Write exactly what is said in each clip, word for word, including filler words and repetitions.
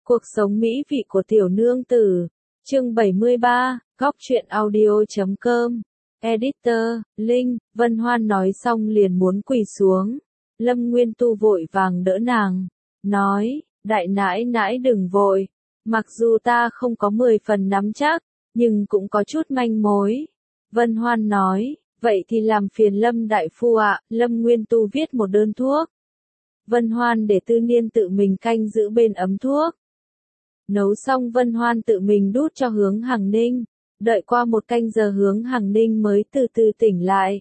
Cuộc sống mỹ vị của tiểu nương tử. Chương bảy mươi ba, góc truyện audio.com. Editor, Linh, Vân Hoan nói xong liền muốn quỳ xuống. Lâm Nguyên Tu vội vàng đỡ nàng. Nói, đại nãi nãi đừng vội. Mặc dù ta không có mười phần nắm chắc, nhưng cũng có chút manh mối. Vân Hoan nói, vậy thì làm phiền Lâm đại phu ạ. Lâm Nguyên Tu viết một đơn thuốc. Vân Hoan để Tư Niên tự mình canh giữ bên ấm thuốc. Nấu xong Vân Hoan tự mình đút cho Hướng Hằng Ninh. Đợi qua một canh giờ Hướng Hằng Ninh mới từ từ tỉnh lại.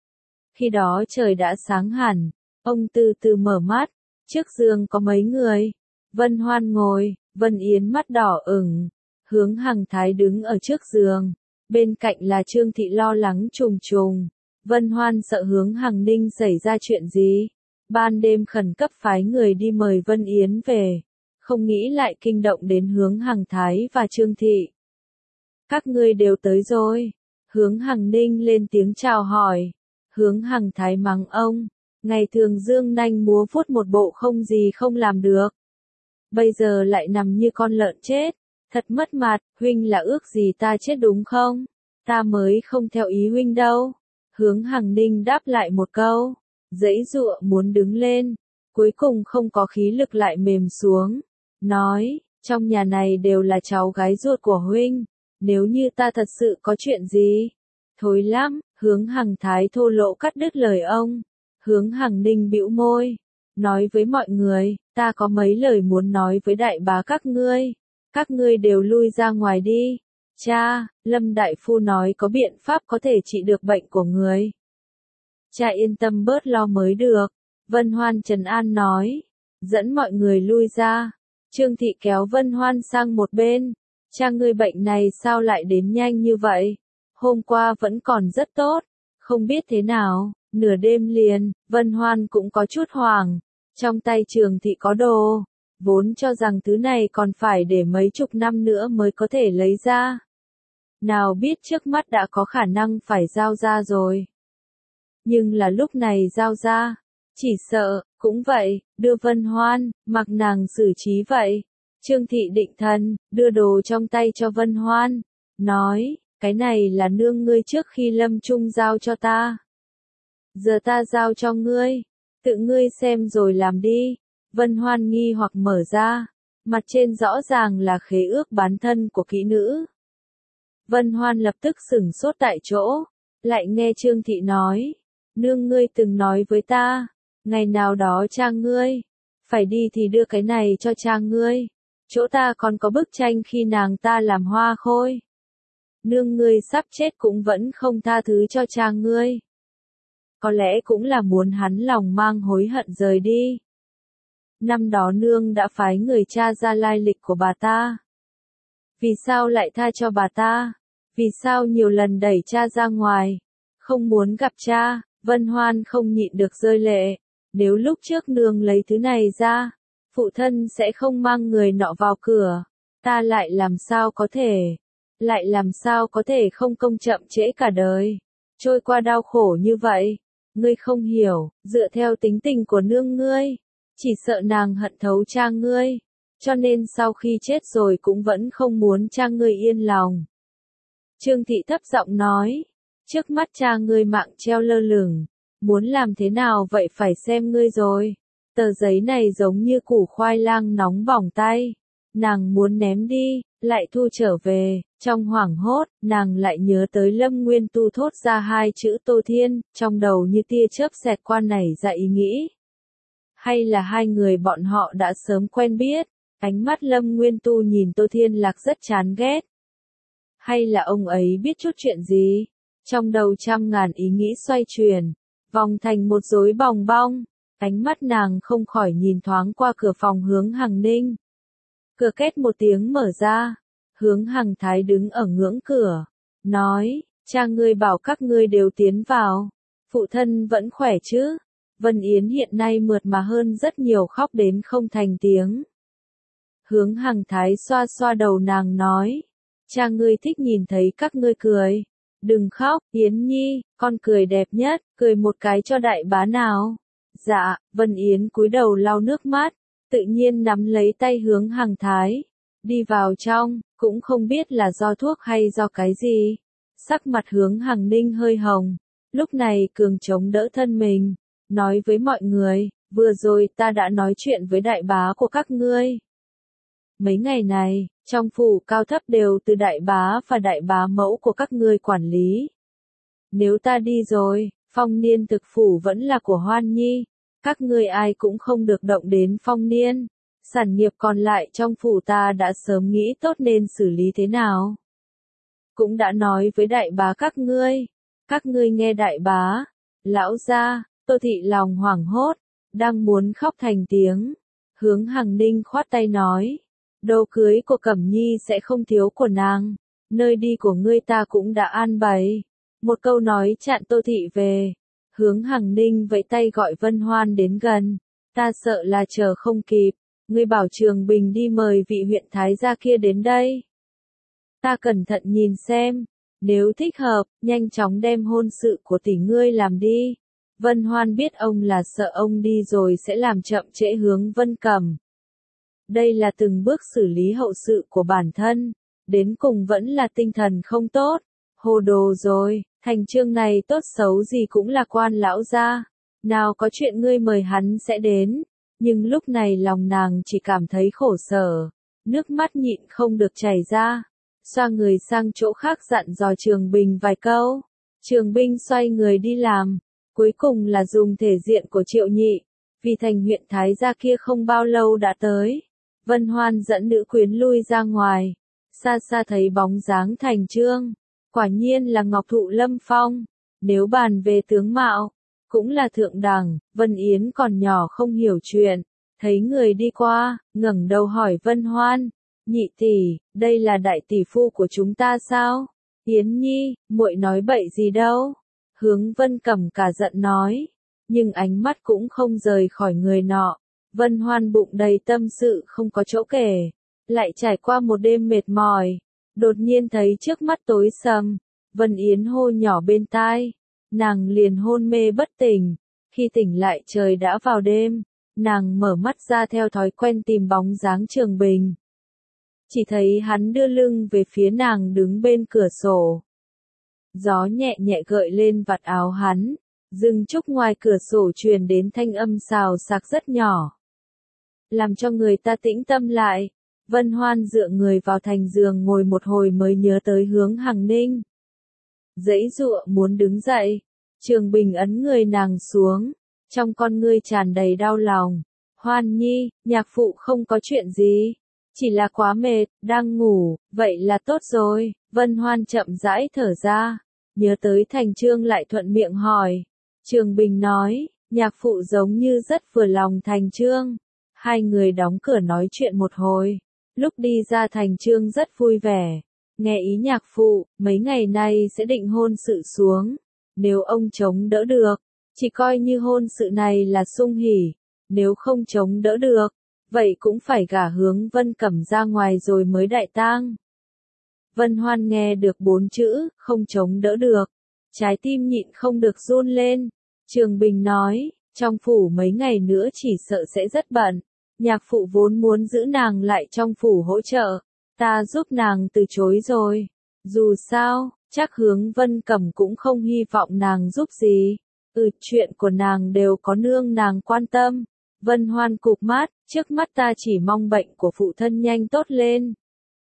Khi đó trời đã sáng hẳn, ông từ từ mở mắt, trước giường có mấy người. Vân Hoan ngồi, Vân Yến mắt đỏ ửng, Hướng Hằng Thái đứng ở trước giường, bên cạnh là Trương Thị lo lắng trùng trùng. Vân Hoan sợ Hướng Hằng Ninh xảy ra chuyện gì, ban đêm khẩn cấp phái người đi mời Vân Yến về, không nghĩ lại kinh động đến Hướng Hằng Thái và Trương Thị. Các ngươi đều tới rồi. Hướng Hằng Ninh lên tiếng chào hỏi. Hướng Hằng Thái mắng ông, ngày thường dương nanh múa vuốt một bộ không gì không làm được. Bây giờ lại nằm như con lợn chết, thật mất mặt. Huynh là ước gì ta chết đúng không? Ta mới không theo ý huynh đâu. Hướng Hằng Ninh đáp lại một câu, giãy giụa muốn đứng lên, cuối cùng không có khí lực lại mềm xuống. Nói, trong nhà này đều là cháu gái ruột của huynh, nếu như ta thật sự có chuyện gì, thối lắm. Hướng Hằng Thái thô lỗ cắt đứt lời ông. Hướng Hằng Ninh bĩu môi, nói với mọi người, ta có mấy lời muốn nói với đại bá các ngươi, các ngươi đều lui ra ngoài đi. Cha, Lâm đại phu nói có biện pháp có thể trị được bệnh của người. Cha yên tâm bớt lo mới được. Vân Hoan trấn an nói, dẫn mọi người lui ra. Trương Thị kéo Vân Hoan sang một bên. Cha ngươi bệnh này sao lại đến nhanh như vậy? Hôm qua vẫn còn rất tốt, không biết thế nào, nửa đêm liền. Vân Hoan cũng có chút hoảng. Trong tay Trường Thị có đồ, vốn cho rằng thứ này còn phải để mấy chục năm nữa mới có thể lấy ra. Nào biết trước mắt đã có khả năng phải giao ra rồi. Nhưng là lúc này giao ra, chỉ sợ, cũng vậy, đưa Vân Hoan, mặc nàng xử trí vậy. Trương Thị định thần, đưa đồ trong tay cho Vân Hoan, nói, cái này là nương ngươi trước khi lâm chung giao cho ta. Giờ ta giao cho ngươi, tự ngươi xem rồi làm đi. Vân Hoan nghi hoặc mở ra, mặt trên rõ ràng là khế ước bán thân của kỹ nữ. Vân Hoan lập tức sửng sốt tại chỗ, lại nghe Trương Thị nói, nương ngươi từng nói với ta, ngày nào đó cha ngươi, phải đi thì đưa cái này cho cha ngươi. Chỗ ta còn có bức tranh khi nàng ta làm hoa khôi. Nương ngươi sắp chết cũng vẫn không tha thứ cho cha ngươi. Có lẽ cũng là muốn hắn lòng mang hối hận rời đi. Năm đó nương đã phái người tra ra lai lịch của bà ta. Vì sao lại tha cho bà ta? Vì sao nhiều lần đẩy cha ra ngoài? Không muốn gặp cha. Vân Hoan không nhịn được rơi lệ. Nếu lúc trước nương lấy thứ này ra, phụ thân sẽ không mang người nọ vào cửa. Ta lại làm sao có thể, lại làm sao có thể không công chậm trễ cả đời, trôi qua đau khổ như vậy. Ngươi không hiểu, dựa theo tính tình của nương ngươi, chỉ sợ nàng hận thấu cha ngươi, cho nên sau khi chết rồi cũng vẫn không muốn cha ngươi yên lòng. Trương Thị thấp giọng nói, trước mắt cha ngươi mạng treo lơ lửng, muốn làm thế nào vậy phải xem ngươi rồi. Tờ giấy này giống như củ khoai lang nóng bỏng tay. Nàng muốn ném đi, lại thu trở về. Trong hoảng hốt, nàng lại nhớ tới Lâm Nguyên Tu thốt ra hai chữ Tô Thiên, trong đầu như tia chớp xẹt qua nảy ra ý nghĩ. Hay là hai người bọn họ đã sớm quen biết? Ánh mắt Lâm Nguyên Tu nhìn Tô Thiên Lạc rất chán ghét. Hay là ông ấy biết chút chuyện gì? Trong đầu trăm ngàn ý nghĩ xoay chuyển, vòng thành một rối bòng bong. Ánh mắt nàng không khỏi nhìn thoáng qua cửa phòng Hướng Hằng Ninh. Cửa két một tiếng mở ra. Hướng Hằng Thái đứng ở ngưỡng cửa, nói, cha ngươi bảo các ngươi đều tiến vào. Phụ thân vẫn khỏe chứ? Vân Yến hiện nay mượt mà hơn rất nhiều, khóc đến không thành tiếng. Hướng Hằng Thái xoa xoa đầu nàng nói, cha ngươi thích nhìn thấy các ngươi cười. Đừng khóc, Yến Nhi, con cười đẹp nhất, cười một cái cho đại bá nào. Dạ. Vân Yến cúi đầu lau nước mắt, tự nhiên nắm lấy tay Hướng Hằng Thái, đi vào trong, cũng không biết là do thuốc hay do cái gì. Sắc mặt Hướng Hằng Ninh hơi hồng, lúc này cường chống đỡ thân mình, nói với mọi người, vừa rồi ta đã nói chuyện với đại bá của các ngươi. Mấy ngày này, trong phủ cao thấp đều từ đại bá và đại bá mẫu của các ngươi quản lý. Nếu ta đi rồi, Phong Niên thực phủ vẫn là của Hoan Nhi, các ngươi ai cũng không được động đến Phong Niên. Sản nghiệp còn lại trong phủ ta đã sớm nghĩ tốt nên xử lý thế nào. Cũng đã nói với đại bá các ngươi, các ngươi nghe đại bá, lão gia. Tô Thị lòng hoảng hốt, đang muốn khóc thành tiếng. Hướng Hằng Ninh khoát tay nói, đồ cưới của Cẩm Nhi sẽ không thiếu của nàng, nơi đi của ngươi ta cũng đã an bày. Một câu nói chặn Tô Thị về. Hướng Hằng Ninh vẫy tay gọi Vân Hoan đến gần, ta sợ là chờ không kịp, ngươi bảo Trường Bình đi mời vị huyện thái gia kia đến đây. Ta cẩn thận nhìn xem, nếu thích hợp, nhanh chóng đem hôn sự của tỷ ngươi làm đi. Vân Hoan biết ông là sợ ông đi rồi sẽ làm chậm trễ Hướng Vân Cẩm. Đây là từng bước xử lý hậu sự của bản thân, đến cùng vẫn là tinh thần không tốt. Hồ đồ rồi, thành chương này tốt xấu gì cũng là quan lão gia. Nào có chuyện ngươi mời hắn sẽ đến, nhưng lúc này lòng nàng chỉ cảm thấy khổ sở, nước mắt nhịn không được chảy ra. Xoa người sang chỗ khác dặn dò Trường Bình vài câu. Trường Bình xoay người đi làm. Cuối cùng là dùng thể diện của Triệu Nhị, vì thành huyện thái gia kia không bao lâu đã tới. Vân Hoan dẫn nữ quyến lui ra ngoài, xa xa thấy bóng dáng Thành Chương, quả nhiên là Ngọc Thụ Lâm Phong, nếu bàn về tướng mạo, cũng là thượng đẳng. Vân Yến còn nhỏ không hiểu chuyện, thấy người đi qua, ngẩng đầu hỏi Vân Hoan, nhị tỷ, đây là đại tỷ phu của chúng ta sao? Yến Nhi, muội nói bậy gì đâu? Hướng Vân Cẩm cả giận nói, nhưng ánh mắt cũng không rời khỏi người nọ. Vân Hoan bụng đầy tâm sự không có chỗ kể, lại trải qua một đêm mệt mỏi, đột nhiên thấy trước mắt tối sầm. Vân Yến hô nhỏ bên tai, nàng liền hôn mê bất tỉnh. Khi tỉnh lại trời đã vào đêm, nàng mở mắt ra theo thói quen tìm bóng dáng Trường Bình. Chỉ thấy hắn đưa lưng về phía nàng đứng bên cửa sổ. Gió nhẹ nhẹ gợi lên vạt áo hắn, rừng trúc ngoài cửa sổ truyền đến thanh âm xào xạc rất nhỏ, làm cho người ta tĩnh tâm lại. Vân Hoan dựa người vào thành giường ngồi một hồi mới nhớ tới Hướng Hằng Ninh. Giãy giụa muốn đứng dậy, Trường Bình ấn người nàng xuống, trong con ngươi tràn đầy đau lòng. Hoan Nhi, nhạc phụ không có chuyện gì, chỉ là quá mệt, đang ngủ, vậy là tốt rồi. Vân Hoan chậm rãi thở ra, nhớ tới Thành Chương lại thuận miệng hỏi. Trường Bình nói, nhạc phụ giống như rất vừa lòng Thành Chương. Hai người đóng cửa nói chuyện một hồi, lúc đi ra Thành Chương rất vui vẻ, nghe ý nhạc phụ, mấy ngày nay sẽ định hôn sự xuống, nếu ông chống đỡ được, chỉ coi như hôn sự này là sung hỉ, nếu không chống đỡ được, vậy cũng phải gả Hướng Vân Cẩm ra ngoài rồi mới đại tang. Vân Hoan nghe được bốn chữ, không chống đỡ được, trái tim nhịn không được run lên. Trường Bình nói, trong phủ mấy ngày nữa chỉ sợ sẽ rất bận, nhạc phụ vốn muốn giữ nàng lại trong phủ hỗ trợ, ta giúp nàng từ chối rồi. Dù sao, chắc Hướng Vân Cẩm cũng không hy vọng nàng giúp gì. Ừ, chuyện của nàng đều có nương nàng quan tâm. Vân Hoan cụp mắt, trước mắt ta chỉ mong bệnh của phụ thân nhanh tốt lên.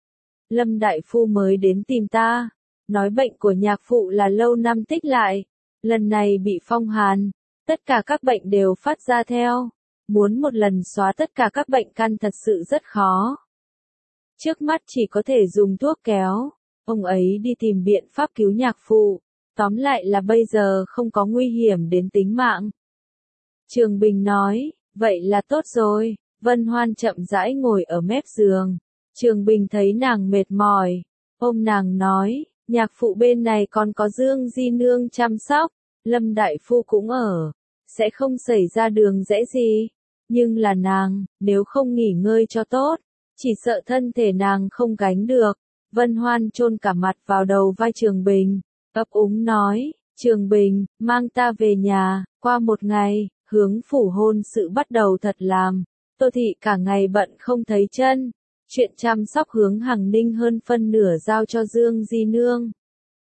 Lâm đại phu mới đến tìm ta, nói bệnh của nhạc phụ là lâu năm tích lại, lần này bị phong hàn, tất cả các bệnh đều phát ra theo, muốn một lần xóa tất cả các bệnh căn thật sự rất khó. Trước mắt chỉ có thể dùng thuốc kéo, ông ấy đi tìm biện pháp cứu nhạc phụ, tóm lại là bây giờ không có nguy hiểm đến tính mạng. Trường Bình nói, vậy là tốt rồi. Vân Hoan chậm rãi ngồi ở mép giường. Trường Bình thấy nàng mệt mỏi, ôm nàng nói, nhạc phụ bên này còn có Dương Di Nương chăm sóc, Lâm đại phu cũng ở, sẽ không xảy ra đường rẽ gì. Nhưng là nàng, nếu không nghỉ ngơi cho tốt, chỉ sợ thân thể nàng không gánh được. Vân Hoan chôn cả mặt vào đầu vai Trường Bình, ấp úng nói, Trường Bình, mang ta về nhà. Qua một ngày, Hướng phủ hôn sự bắt đầu thật làm. Tô Thị cả ngày bận không thấy chân, chuyện chăm sóc Hướng Hằng Ninh hơn phân nửa giao cho Dương Di Nương.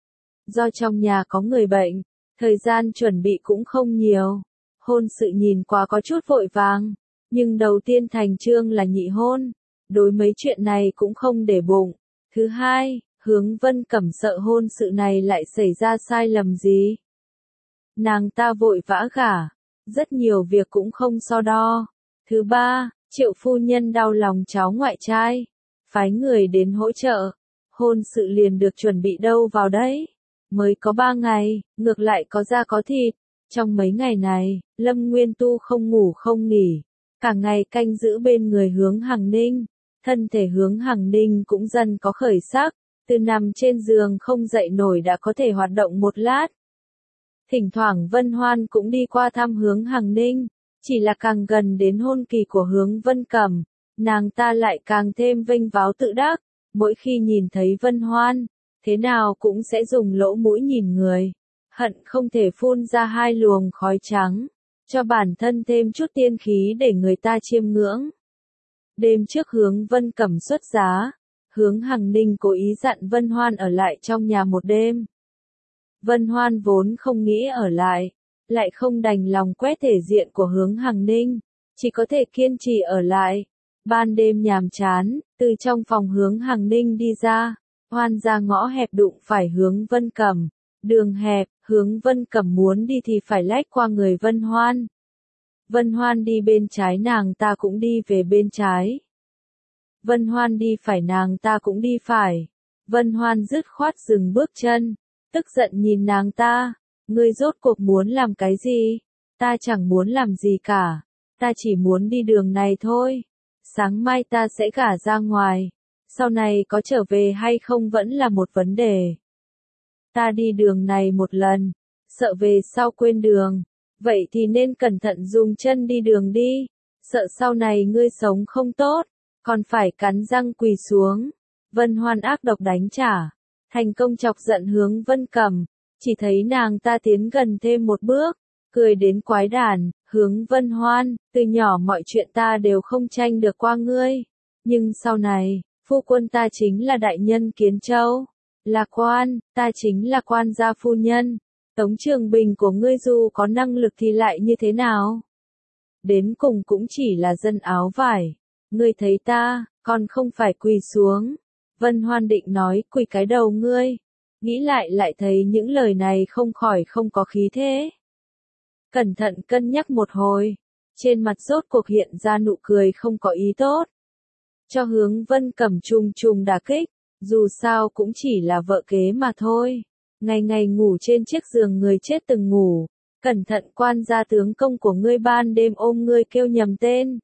Do trong nhà có người bệnh, thời gian chuẩn bị cũng không nhiều, hôn sự nhìn qua có chút vội vàng, nhưng đầu tiên thành trương là nhị hôn, đối mấy chuyện này cũng không để bụng. Thứ hai, Hướng Vân Cẩm sợ hôn sự này lại xảy ra sai lầm gì. Nàng ta vội vã gả, rất nhiều việc cũng không so đo. Thứ ba, Triệu phu nhân đau lòng cháu ngoại trai, phái người đến hỗ trợ, hôn sự liền được chuẩn bị đâu vào đấy. Mới có ba ngày, ngược lại có da có thịt. Trong mấy ngày này, Lâm Nguyên Tu không ngủ không nghỉ, cả ngày canh giữ bên người Hướng Hằng Ninh. Thân thể Hướng Hằng Ninh cũng dần có khởi sắc, từ nằm trên giường không dậy nổi đã có thể hoạt động một lát. Thỉnh thoảng Vân Hoan cũng đi qua thăm Hướng Hằng Ninh, chỉ là càng gần đến hôn kỳ của Hướng Vân Cẩm, nàng ta lại càng thêm vênh váo tự đắc, mỗi khi nhìn thấy Vân Hoan, thế nào cũng sẽ dùng lỗ mũi nhìn người, hận không thể phun ra hai luồng khói trắng, cho bản thân thêm chút tiên khí để người ta chiêm ngưỡng. Đêm trước Hướng Vân Cẩm xuất giá, Hướng Hằng Ninh cố ý dặn Vân Hoan ở lại trong nhà một đêm. Vân Hoan vốn không nghĩ ở lại, lại không đành lòng quét thể diện của Hướng Hằng Ninh, chỉ có thể kiên trì ở lại. Ban đêm nhàm chán, từ trong phòng Hướng Hằng Ninh đi ra, Hoan ra ngõ hẹp đụng phải Hướng Vân Cẩm. Đường hẹp, Hướng Vân Cẩm muốn đi thì phải lách qua người Vân Hoan. Vân Hoan đi bên trái nàng ta cũng đi về bên trái. Vân Hoan đi phải nàng ta cũng đi phải. Vân Hoan dứt khoát dừng bước chân, tức giận nhìn nàng ta, ngươi rốt cuộc muốn làm cái gì? Ta chẳng muốn làm gì cả, ta chỉ muốn đi đường này thôi. Sáng mai ta sẽ gả ra ngoài, sau này có trở về hay không vẫn là một vấn đề. Ta đi đường này một lần, sợ về sau quên đường, vậy thì nên cẩn thận dùng chân đi đường đi, sợ sau này ngươi sống không tốt, còn phải cắn răng quỳ xuống. Vân Hoan ác độc đánh trả, thành công chọc giận Hướng Vân Cẩm, chỉ thấy nàng ta tiến gần thêm một bước, cười đến quái đản, Hướng Vân Hoan, từ nhỏ mọi chuyện ta đều không tranh được qua ngươi, nhưng sau này, phu quân ta chính là đại nhân Kiến Châu, là quan, ta chính là quan gia phu nhân, Tống Trường Bình của ngươi dù có năng lực thì lại như thế nào? Đến cùng cũng chỉ là dân áo vải, ngươi thấy ta, còn không phải quỳ xuống. Vân Hoan định nói quỳ cái đầu ngươi, nghĩ lại lại thấy những lời này không khỏi không có khí thế. Cẩn thận cân nhắc một hồi, trên mặt rốt cuộc hiện ra nụ cười không có ý tốt. Cho Hướng Vân Cẩm trùng trùng đả kích, dù sao cũng chỉ là vợ kế mà thôi. Ngày ngày ngủ trên chiếc giường người chết từng ngủ, cẩn thận quan gia tướng công của ngươi ban đêm ôm ngươi kêu nhầm tên.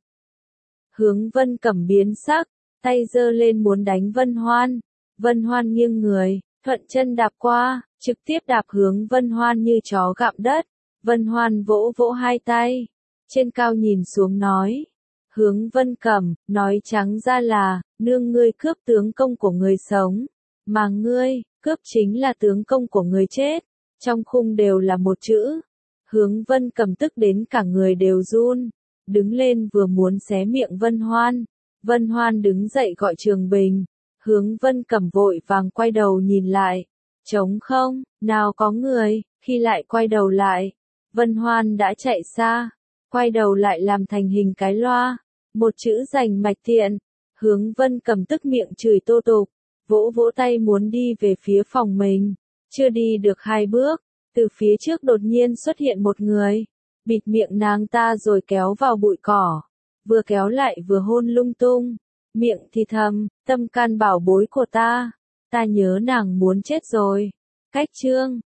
Hướng Vân Cẩm biến sắc, tay giơ lên muốn đánh Vân Hoan. Vân Hoan nghiêng người, thuận chân đạp qua, trực tiếp đạp Hướng Vân Hoan như chó gặm đất. Vân Hoan vỗ vỗ hai tay, trên cao nhìn xuống nói. Hướng Vân Cẩm, nói trắng ra là, nương ngươi cướp tướng công của người sống, mà ngươi, cướp chính là tướng công của người chết, trong khung đều là một chữ. Hướng Vân Cẩm tức đến cả người đều run, đứng lên vừa muốn xé miệng Vân Hoan. Vân Hoan đứng dậy gọi Trường Bình, Hướng Vân Cẩm vội vàng quay đầu nhìn lại, trống không, nào có người, khi lại quay đầu lại, Vân Hoan đã chạy xa, quay đầu lại làm thành hình cái loa, một chữ rành mạch thiện. Hướng Vân Cẩm tức miệng chửi tô tục, vỗ vỗ tay muốn đi về phía phòng mình, chưa đi được hai bước, từ phía trước đột nhiên xuất hiện một người, bịt miệng nàng ta rồi kéo vào bụi cỏ, vừa kéo lại vừa hôn lung tung, miệng thì thầm, tâm can bảo bối của ta, ta nhớ nàng muốn chết rồi. Cách chương